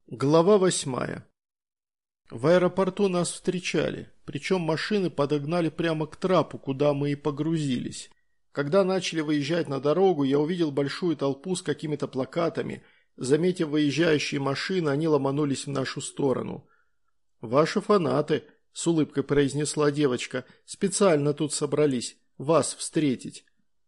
Глава 8. В аэропорту нас встречали, причем машины подогнали прямо к трапу, куда мы и погрузились. Когда начали выезжать на дорогу, я увидел большую толпу с какими-то плакатами. Заметив выезжающие машины, они ломанулись в нашу сторону. «Ваши фанаты», – с улыбкой произнесла девочка, – «специально тут собрались, вас встретить».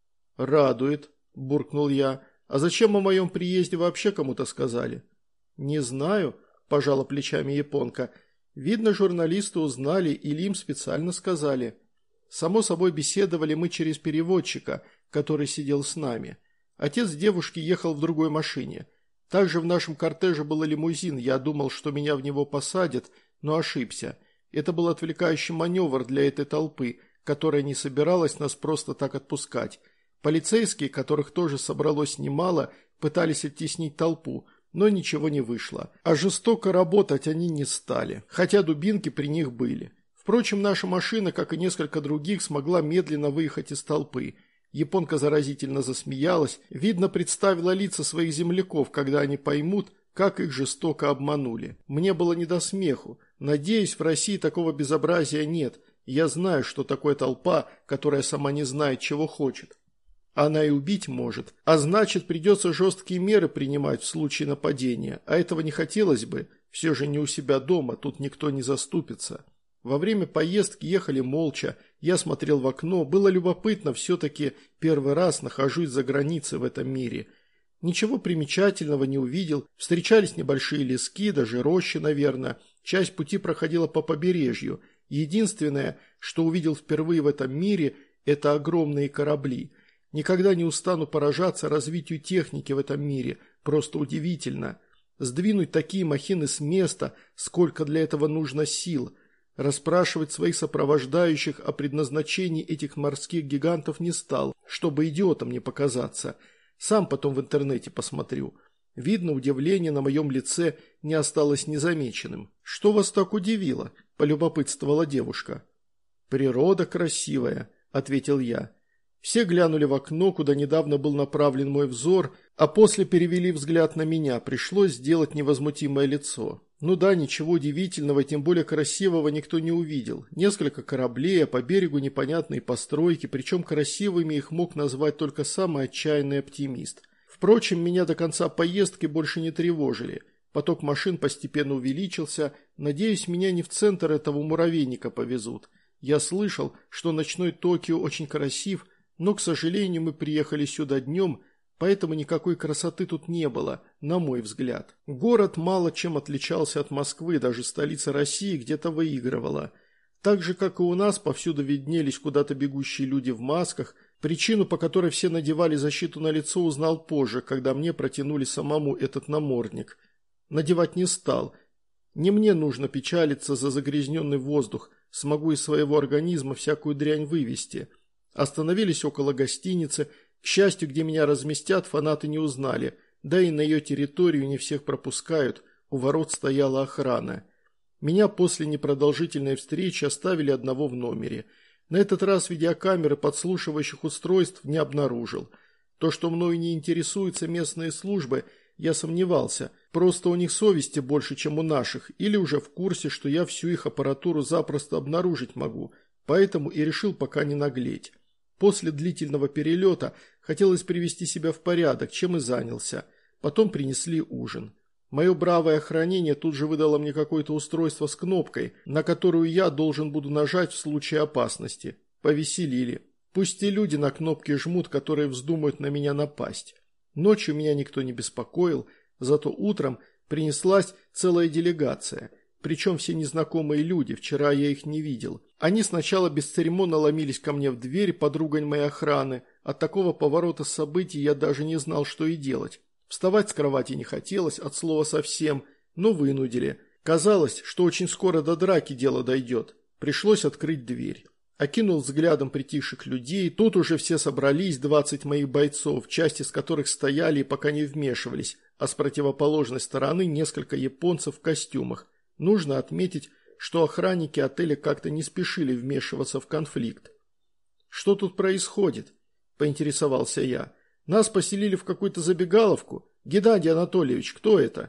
«Радует», – буркнул я. «А зачем о моем приезде вообще кому-то сказали?» «Не знаю», – пожала плечами японка. «Видно, журналисты узнали или им специально сказали. Само собой, беседовали мы через переводчика, который сидел с нами. Отец девушки ехал в другой машине. Также в нашем кортеже был лимузин, я думал, что меня в него посадят, но ошибся. Это был отвлекающий маневр для этой толпы, которая не собиралась нас просто так отпускать. Полицейские, которых тоже собралось немало, пытались оттеснить толпу, но ничего не вышло. А жестоко работать они не стали, хотя дубинки при них были. Впрочем, наша машина, как и несколько других, смогла медленно выехать из толпы. Японка заразительно засмеялась, видно, представила лица своих земляков, когда они поймут, как их жестоко обманули. Мне было не до смеху. Надеюсь, в России такого безобразия нет. Я знаю, что такое толпа, которая сама не знает, чего хочет. Она и убить может, а значит, придется жесткие меры принимать в случае нападения, а этого не хотелось бы, все же не у себя дома, тут никто не заступится. Во время поездки ехали молча, я смотрел в окно, было любопытно, все-таки первый раз нахожусь за границей в этом мире. Ничего примечательного не увидел, встречались небольшие лески, даже рощи, наверное, часть пути проходила по побережью. Единственное, что увидел впервые в этом мире, это огромные корабли. Никогда не устану поражаться развитию техники в этом мире, просто удивительно. Сдвинуть такие махины с места, сколько для этого нужно сил. Расспрашивать своих сопровождающих о предназначении этих морских гигантов не стал, чтобы идиотом не показаться. Сам потом в интернете посмотрю. Видно, удивление на моем лице не осталось незамеченным. «Что вас так удивило?» – полюбопытствовала девушка. «Природа красивая», – ответил я. Все глянули в окно, куда недавно был направлен мой взор, а после перевели взгляд на меня, пришлось сделать невозмутимое лицо. Ну да, ничего удивительного, тем более красивого никто не увидел. Несколько кораблей, а по берегу непонятные постройки, причем красивыми их мог назвать только самый отчаянный оптимист. Впрочем, меня до конца поездки больше не тревожили. Поток машин постепенно увеличился, надеюсь, меня не в центр этого муравейника повезут. Я слышал, что ночной Токио очень красив, но, к сожалению, мы приехали сюда днем, поэтому никакой красоты тут не было, на мой взгляд. Город мало чем отличался от Москвы, даже столица России где-то выигрывала. Так же, как и у нас, повсюду виднелись куда-то бегущие люди в масках. Причину, по которой все надевали защиту на лицо, узнал позже, когда мне протянули самому этот намордник. Надевать не стал. Не мне нужно печалиться за загрязненный воздух, смогу из своего организма всякую дрянь вывести. Остановились около гостиницы. К счастью, где меня разместят, фанаты не узнали. Да и на ее территорию не всех пропускают. У ворот стояла охрана. Меня после непродолжительной встречи оставили одного в номере. На этот раз видеокамеры подслушивающих устройств не обнаружил. То, что мною не интересуются местные службы, я сомневался. Просто у них совести больше, чем у наших. Или уже в курсе, что я всю их аппаратуру запросто обнаружить могу. Поэтому и решил пока не наглеть. После длительного перелета хотелось привести себя в порядок, чем и занялся. Потом принесли ужин. Мое бравое охранение тут же выдало мне какое-то устройство с кнопкой, на которую я должен буду нажать в случае опасности. Повеселили. Пусть и люди на кнопки жмут, которые вздумают на меня напасть. Ночью меня никто не беспокоил, зато утром принеслась целая делегация. Причем все незнакомые люди, вчера я их не видел. Они сначала бесцеремонно ломились ко мне в дверь под ругань моей охраны. От такого поворота событий я даже не знал, что и делать. Вставать с кровати не хотелось, от слова совсем, но вынудили. Казалось, что очень скоро до драки дело дойдет. Пришлось открыть дверь. Окинул взглядом притихших людей. Тут уже все собрались, 20 моих бойцов, часть из которых стояли и пока не вмешивались, а с противоположной стороны несколько японцев в костюмах. Нужно отметить, что охранники отеля как-то не спешили вмешиваться в конфликт. «Что тут происходит?» – поинтересовался я. «Нас поселили в какую-то забегаловку? Геннадий Анатольевич, кто это?»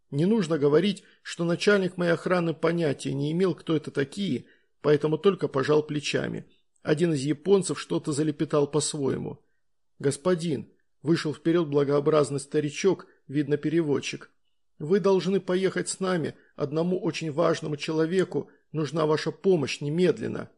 Не нужно говорить, что начальник моей охраны понятия не имел, кто это такие, поэтому только пожал плечами. Один из японцев что-то залепетал по-своему. «Господин», – вышел вперед благообразный старичок, видно переводчик, – «вы должны поехать с нами, одному очень важному человеку нужна ваша помощь немедленно».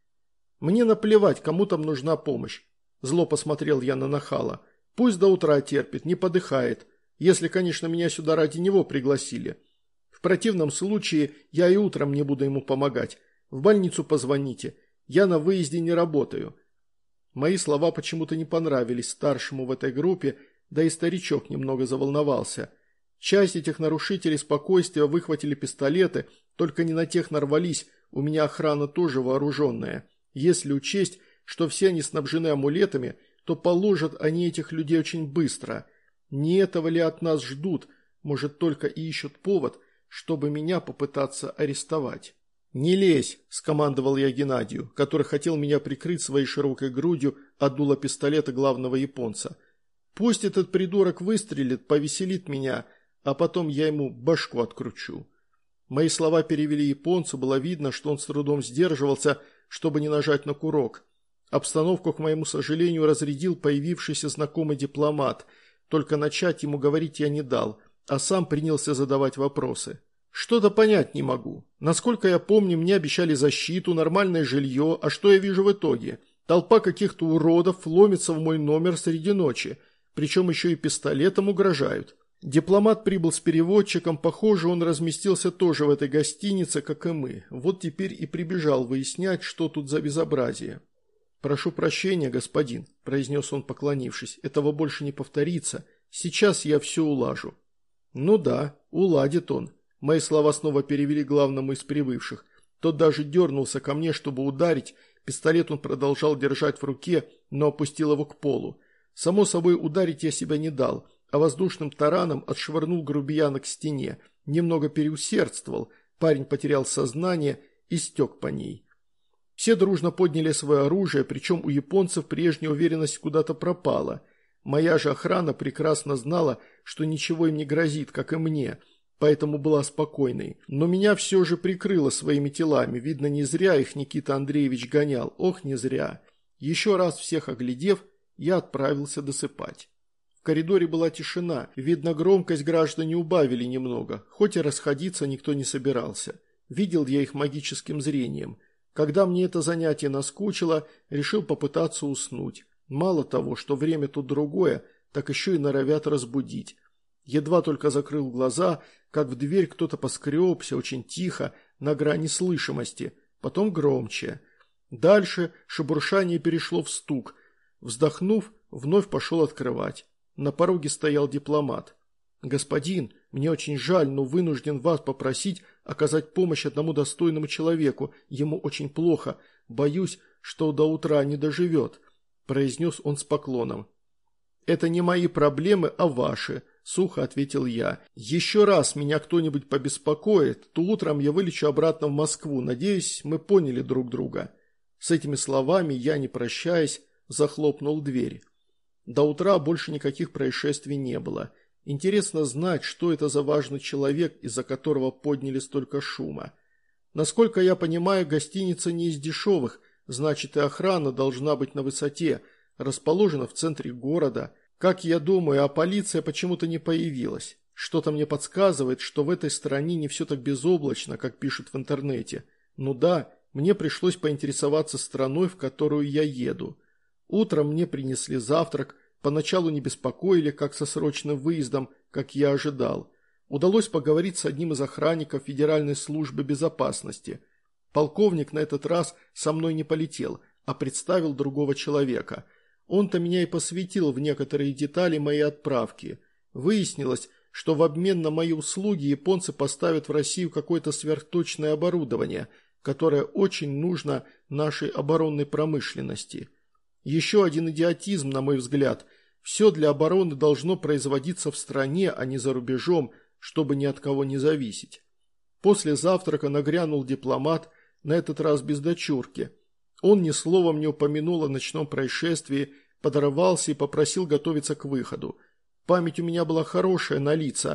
«Мне наплевать, кому там нужна помощь», – зло посмотрел я на нахала. «Пусть до утра терпит, не подыхает, если, конечно, меня сюда ради него пригласили. В противном случае я и утром не буду ему помогать. В больницу позвоните, я на выезде не работаю». Мои слова почему-то не понравились старшему в этой группе, да и старичок немного заволновался. Часть этих нарушителей спокойствия выхватили пистолеты, только не на тех нарвались, у меня охрана тоже вооруженная. Если учесть, что все они снабжены амулетами, то положат они этих людей очень быстро. Не этого ли от нас ждут, может, только и ищут повод, чтобы меня попытаться арестовать? «Не лезь», – скомандовал я Геннадию, который хотел меня прикрыть своей широкой грудью от дула пистолета главного японца. «Пусть этот придурок выстрелит, повеселит меня, а потом я ему башку откручу». Мои слова перевели японцу, было видно, что он с трудом сдерживался, чтобы не нажать на курок. Обстановку, к моему сожалению, разрядил появившийся знакомый дипломат, только начать ему говорить я не дал, а сам принялся задавать вопросы. «Что-то понять не могу. Насколько я помню, мне обещали защиту, нормальное жилье, а что я вижу в итоге? Толпа каких-то уродов ломится в мой номер среди ночи, причем еще и пистолетом угрожают». Дипломат прибыл с переводчиком, похоже, он разместился тоже в этой гостинице, как и мы. Вот теперь и прибежал выяснять, что тут за безобразие. «Прошу прощения, господин», – произнес он, поклонившись, – «этого больше не повторится. Сейчас я все улажу». «Ну да, уладит он». Мои слова снова перевели главному из прибывших. Тот даже дернулся ко мне, чтобы ударить. Пистолет он продолжал держать в руке, но опустил его к полу. Само собой, ударить я себя не дал, а воздушным тараном отшвырнул грубияна к стене. Немного переусердствовал, парень потерял сознание и стек по ней. Все дружно подняли свое оружие, причем у японцев прежняя уверенность куда-то пропала. Моя же охрана прекрасно знала, что ничего им не грозит, как и мне, поэтому была спокойной. Но меня все же прикрыло своими телами, видно, не зря их Никита Андреевич гонял, ох, не зря. Еще раз всех оглядев, я отправился досыпать. В коридоре была тишина, видно, громкость граждане убавили немного, хоть и расходиться никто не собирался. Видел я их магическим зрением. Когда мне это занятие наскучило, решил попытаться уснуть. Мало того, что время тут другое, так еще и норовят разбудить. Едва только закрыл глаза, как в дверь кто-то поскребся очень тихо, на грани слышимости, потом громче. Дальше шебуршание перешло в стук. Вздохнув, вновь пошел открывать. На пороге стоял дипломат. «Господин, мне очень жаль, но вынужден вас попросить оказать помощь одному достойному человеку. Ему очень плохо. Боюсь, что до утра не доживет», – произнес он с поклоном. «Это не мои проблемы, а ваши», – сухо ответил я. «Еще раз меня кто-нибудь побеспокоит, то утром я вылечу обратно в Москву. Надеюсь, мы поняли друг друга». С этими словами я, не прощаясь, захлопнул дверь. До утра больше никаких происшествий не было. Интересно знать, что это за важный человек, из-за которого подняли столько шума. Насколько я понимаю, гостиница не из дешевых, значит и охрана должна быть на высоте, расположена в центре города. Как я думаю, а полиция почему-то не появилась. Что-то мне подсказывает, что в этой стране не все так безоблачно, как пишут в интернете. Ну да, мне пришлось поинтересоваться страной, в которую я еду. Утром мне принесли завтрак, поначалу не беспокоили, как со срочным выездом, как я ожидал. Удалось поговорить с одним из охранников Федеральной службы безопасности. Полковник на этот раз со мной не полетел, а представил другого человека. Он-то меня и посвятил в некоторые детали моей отправки. Выяснилось, что в обмен на мои услуги японцы поставят в Россию какое-то сверхточное оборудование, которое очень нужно нашей оборонной промышленности. Еще один идиотизм, на мой взгляд. Все для обороны должно производиться в стране, а не за рубежом, чтобы ни от кого не зависеть. После завтрака нагрянул дипломат, на этот раз без дочурки. Он ни словом не упомянул о ночном происшествии, подорвался и попросил готовиться к выходу. Память у меня была хорошая на лица,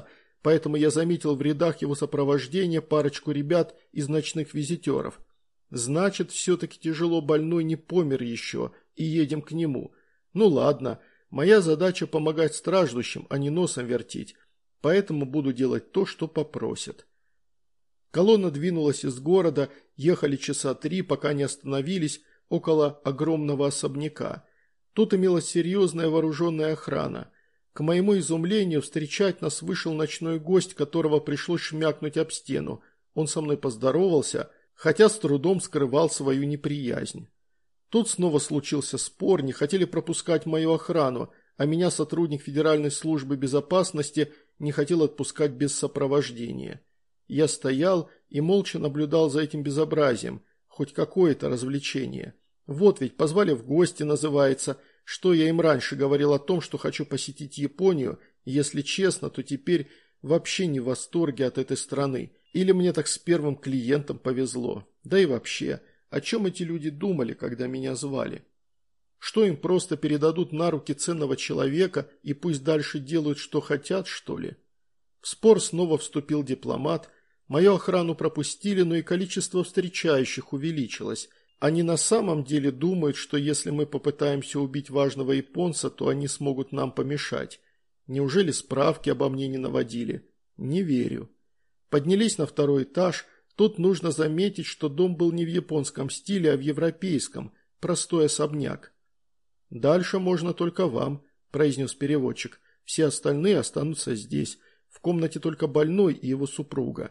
поэтому я заметил в рядах его сопровождения парочку ребят из ночных визитеров. Значит, все-таки тяжело больной не помер еще, и едем к нему. Ну ладно, моя задача помогать страждущим, а не носом вертеть, поэтому буду делать то, что попросят. Колонна двинулась из города, ехали часа 3, пока не остановились около огромного особняка. Тут имелась серьезная вооруженная охрана. К моему изумлению встречать нас вышел ночной гость, которого пришлось шмякнуть об стену. Он со мной поздоровался, хотя с трудом скрывал свою неприязнь. Тут снова случился спор, не хотели пропускать мою охрану, а меня сотрудник Федеральной службы безопасности не хотел отпускать без сопровождения. Я стоял и молча наблюдал за этим безобразием, хоть какое-то развлечение. Вот ведь позвали в гости, называется, что я им раньше говорил о том, что хочу посетить Японию, и если честно, то теперь вообще не в восторге от этой страны. Или мне так с первым клиентом повезло. Да и вообще, о чем эти люди думали, когда меня звали? Что им просто передадут на руки ценного человека и пусть дальше делают, что хотят, что ли? В спор снова вступил дипломат. Мою охрану пропустили, но и количество встречающих увеличилось. Они на самом деле думают, что если мы попытаемся убить важного японца, то они смогут нам помешать. Неужели справки обо мне не наводили? Не верю. Поднялись на второй этаж. Тут нужно заметить, что дом был не в японском стиле, а в европейском. Простой особняк. «Дальше можно только вам», – произнес переводчик. «Все остальные останутся здесь. В комнате только больной и его супруга».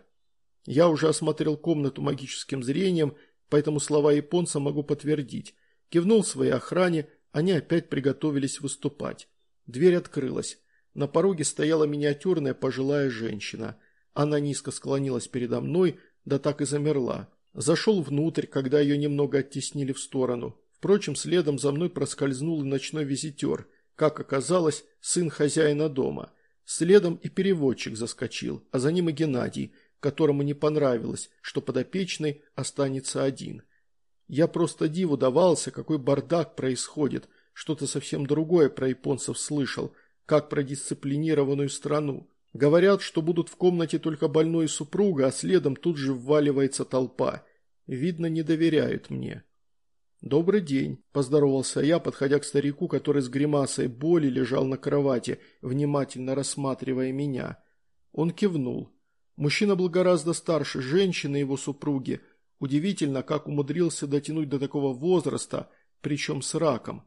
Я уже осмотрел комнату магическим зрением, поэтому слова японца могу подтвердить. Кивнул своей охране, они опять приготовились выступать. Дверь открылась. На пороге стояла миниатюрная пожилая женщина. Она низко склонилась передо мной, да так и замерла. Зашел внутрь, когда ее немного оттеснили в сторону. Впрочем, следом за мной проскользнул и ночной визитер. Как оказалось, сын хозяина дома. Следом и переводчик заскочил, а за ним и Геннадий, которому не понравилось, что подопечный останется один. Я просто диву давался, какой бардак происходит, что-то совсем другое про японцев слышал, как про дисциплинированную страну. Говорят, что будут в комнате только больной и супруга, а следом тут же вваливается толпа. Видно, не доверяют мне. «Добрый день», – поздоровался я, подходя к старику, который с гримасой боли лежал на кровати, внимательно рассматривая меня. Он кивнул. Мужчина был гораздо старше женщины и его супруги. Удивительно, как умудрился дотянуть до такого возраста, причем с раком.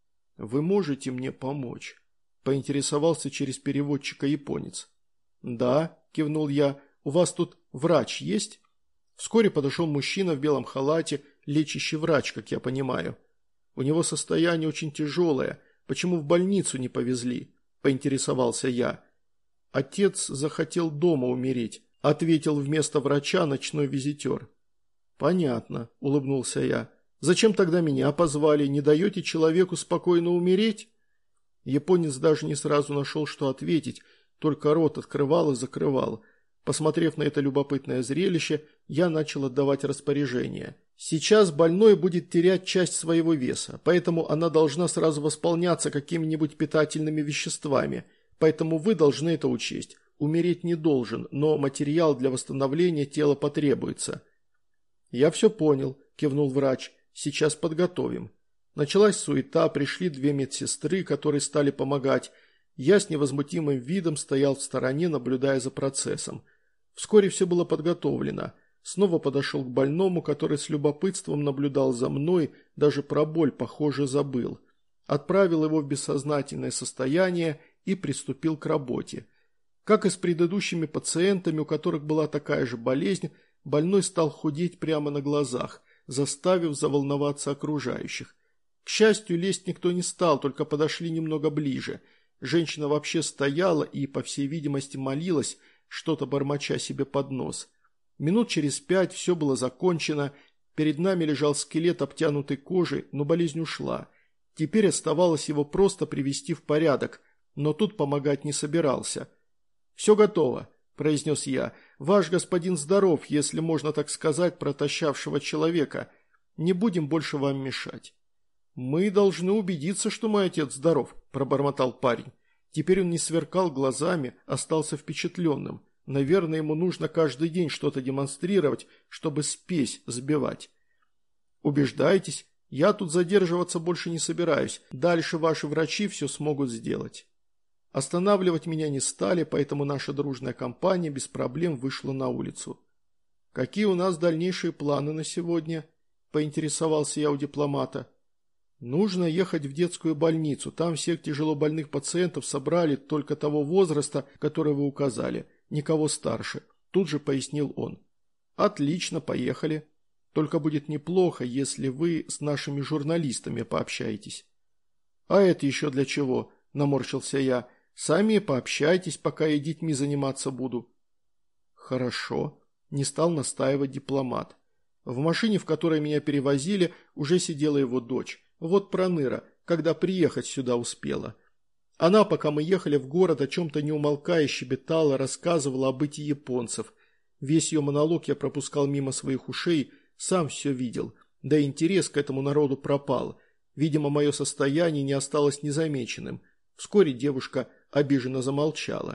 «Вы можете мне помочь?» – поинтересовался через переводчика японец. «Да», – кивнул я, – «у вас тут врач есть?» Вскоре подошел мужчина в белом халате, лечащий врач, как я понимаю. «У него состояние очень тяжелое. Почему в больницу не повезли?» – поинтересовался я. «Отец захотел дома умереть», – ответил вместо врача ночной визитер. «Понятно», – улыбнулся я. «Зачем тогда меня позвали? Не даете человеку спокойно умереть?» Японец даже не сразу нашел, что ответить, только рот открывал и закрывал. Посмотрев на это любопытное зрелище, я начал отдавать распоряжения. Сейчас больной будет терять часть своего веса, поэтому она должна сразу восполняться какими-нибудь питательными веществами, поэтому вы должны это учесть. Умереть не должен, но материал для восстановления тела потребуется. «Я все понял», – кивнул врач, – «сейчас подготовим». Началась суета, пришли 2 медсестры, которые стали помогать. Я с невозмутимым видом стоял в стороне, наблюдая за процессом. Вскоре все было подготовлено. Снова подошел к больному, который с любопытством наблюдал за мной, даже про боль, похоже, забыл. Отправил его в бессознательное состояние и приступил к работе. Как и с предыдущими пациентами, у которых была такая же болезнь, больной стал худеть прямо на глазах, заставив заволноваться окружающих. К счастью, лезть никто не стал, только подошли немного ближе. Женщина вообще стояла и, по всей видимости, молилась, что-то бормоча себе под нос. Минут через 5 все было закончено, перед нами лежал скелет, обтянутый кожей, но болезнь ушла. Теперь оставалось его просто привести в порядок, но тут помогать не собирался. «Все готово», – произнес я. «Ваш господин здоров, если можно так сказать, про тащавшего человека. Не будем больше вам мешать». «Мы должны убедиться, что мой отец здоров», – пробормотал парень. Теперь он не сверкал глазами, остался впечатленным. Наверное, ему нужно каждый день что-то демонстрировать, чтобы спесь сбивать. «Убеждайтесь, я тут задерживаться больше не собираюсь. Дальше ваши врачи все смогут сделать». Останавливать меня не стали, поэтому наша дружная компания без проблем вышла на улицу. «Какие у нас дальнейшие планы на сегодня?» – поинтересовался я у дипломата. «Нужно ехать в детскую больницу. Там всех тяжелобольных пациентов собрали только того возраста, который вы указали. Никого старше», – тут же пояснил он. «Отлично, поехали. Только будет неплохо, если вы с нашими журналистами пообщаетесь». «А это еще для чего?» – наморщился я. «Сами пообщайтесь, пока я детьми заниматься буду». «Хорошо», – не стал настаивать дипломат. В машине, в которой меня перевозили, уже сидела его дочь. Вот проныра, когда приехать сюда успела. Она, пока мы ехали в город, о чем-то не умолкая щебетала, рассказывала о бытии японцев. Весь ее монолог я пропускал мимо своих ушей, сам все видел. Да и интерес к этому народу пропал. Видимо, мое состояние не осталось незамеченным. Вскоре девушка обиженно замолчала.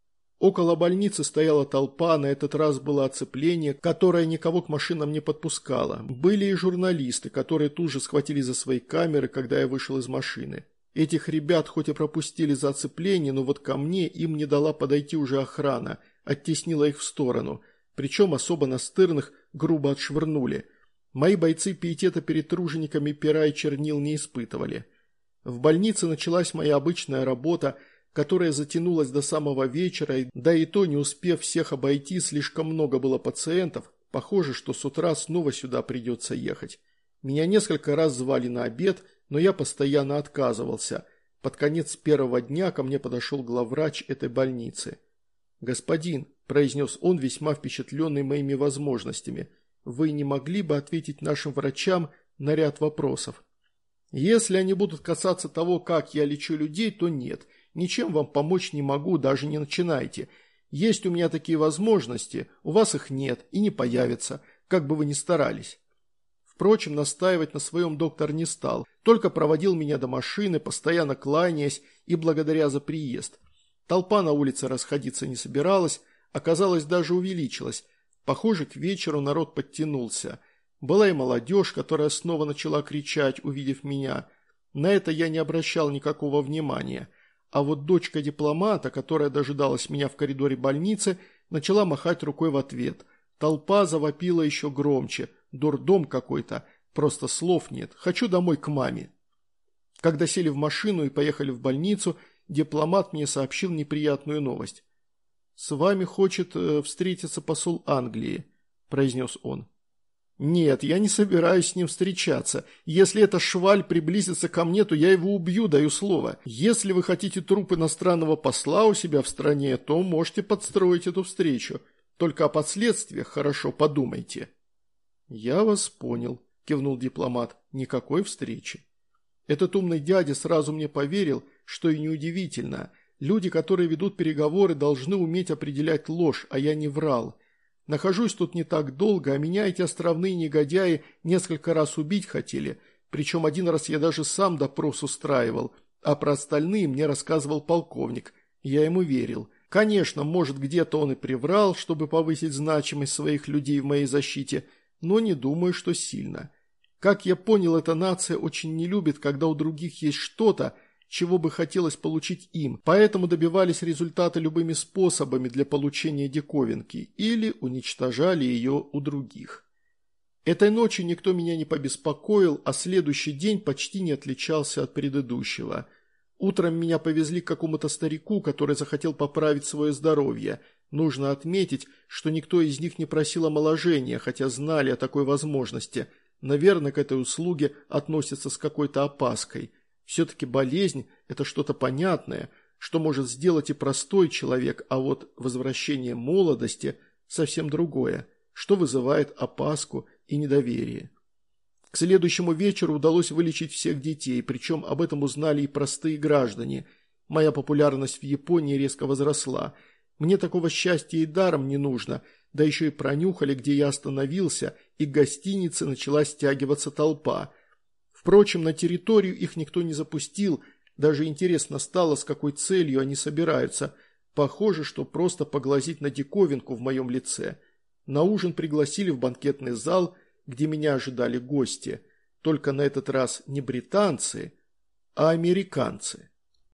Около больницы стояла толпа, на этот раз было оцепление, которое никого к машинам не подпускало. Были и журналисты, которые тут же схватили за свои камеры, когда я вышел из машины. Этих ребят хоть и пропустили за оцепление, но вот ко мне им не дала подойти уже охрана, оттеснила их в сторону. Причем особо настырных грубо отшвырнули. Мои бойцы пиетета перед тружениками пера и чернил не испытывали. В больнице началась моя обычная работа, которая затянулась до самого вечера, да и то не успев всех обойти, слишком много было пациентов, похоже, что с утра снова сюда придется ехать. Меня несколько раз звали на обед, но я постоянно отказывался. Под конец первого дня ко мне подошел главврач этой больницы. «Господин», – произнес он, весьма впечатленный моими возможностями, – «вы не могли бы ответить нашим врачам на ряд вопросов? Если они будут касаться того, как я лечу людей, то нет». Ничем вам помочь не могу, даже не начинайте. Есть у меня такие возможности, у вас их нет и не появится, как бы вы ни старались». Впрочем, настаивать на своем доктор не стал, только проводил меня до машины, постоянно кланяясь и благодаря за приезд. Толпа на улице расходиться не собиралась, оказалось, даже увеличилась. Похоже, к вечеру народ подтянулся. Была и молодежь, которая снова начала кричать, увидев меня. На это я не обращал никакого внимания. А вот дочка дипломата, которая дожидалась меня в коридоре больницы, начала махать рукой в ответ. Толпа завопила еще громче. Дурдом какой-то. Просто слов нет. Хочу домой к маме. Когда сели в машину и поехали в больницу, дипломат мне сообщил неприятную новость. «С вами хочет встретиться посол Англии», – произнес он. «Нет, я не собираюсь с ним встречаться. Если эта шваль приблизится ко мне, то я его убью, даю слово. Если вы хотите труп иностранного посла у себя в стране, то можете подстроить эту встречу. Только о последствиях хорошо подумайте». «Я вас понял», – кивнул дипломат. «Никакой встречи». Этот умный дядя сразу мне поверил, что и неудивительно. Люди, которые ведут переговоры, должны уметь определять ложь, а я не врал. Нахожусь тут не так долго, а меня эти островные негодяи несколько раз убить хотели, причем один раз я даже сам допрос устраивал, а про остальные мне рассказывал полковник, я ему верил. Конечно, может, где-то он и приврал, чтобы повысить значимость своих людей в моей защите, но не думаю, что сильно. Как я понял, эта нация очень не любит, когда у других есть что-то, чего бы хотелось получить им, поэтому добивались результата любыми способами для получения диковинки или уничтожали ее у других. Этой ночью никто меня не побеспокоил, а следующий день почти не отличался от предыдущего. Утром меня повезли к какому-то старику, который захотел поправить свое здоровье. Нужно отметить, что никто из них не просил омоложения, хотя знали о такой возможности. Наверное, к этой услуге относятся с какой-то опаской. Все-таки болезнь – это что-то понятное, что может сделать и простой человек, а вот возвращение молодости – совсем другое, что вызывает опаску и недоверие. К следующему вечеру удалось вылечить всех детей, причем об этом узнали и простые граждане. Моя популярность в Японии резко возросла. Мне такого счастья и даром не нужно, да еще и пронюхали, где я остановился, и к гостинице начала стягиваться толпа. Впрочем, на территорию их никто не запустил, Даже интересно стало, с какой целью они собираются. Похоже, что просто поглазеть на диковинку в моем лице. На ужин пригласили в банкетный зал, где меня ожидали гости. Только на этот раз не британцы, а американцы.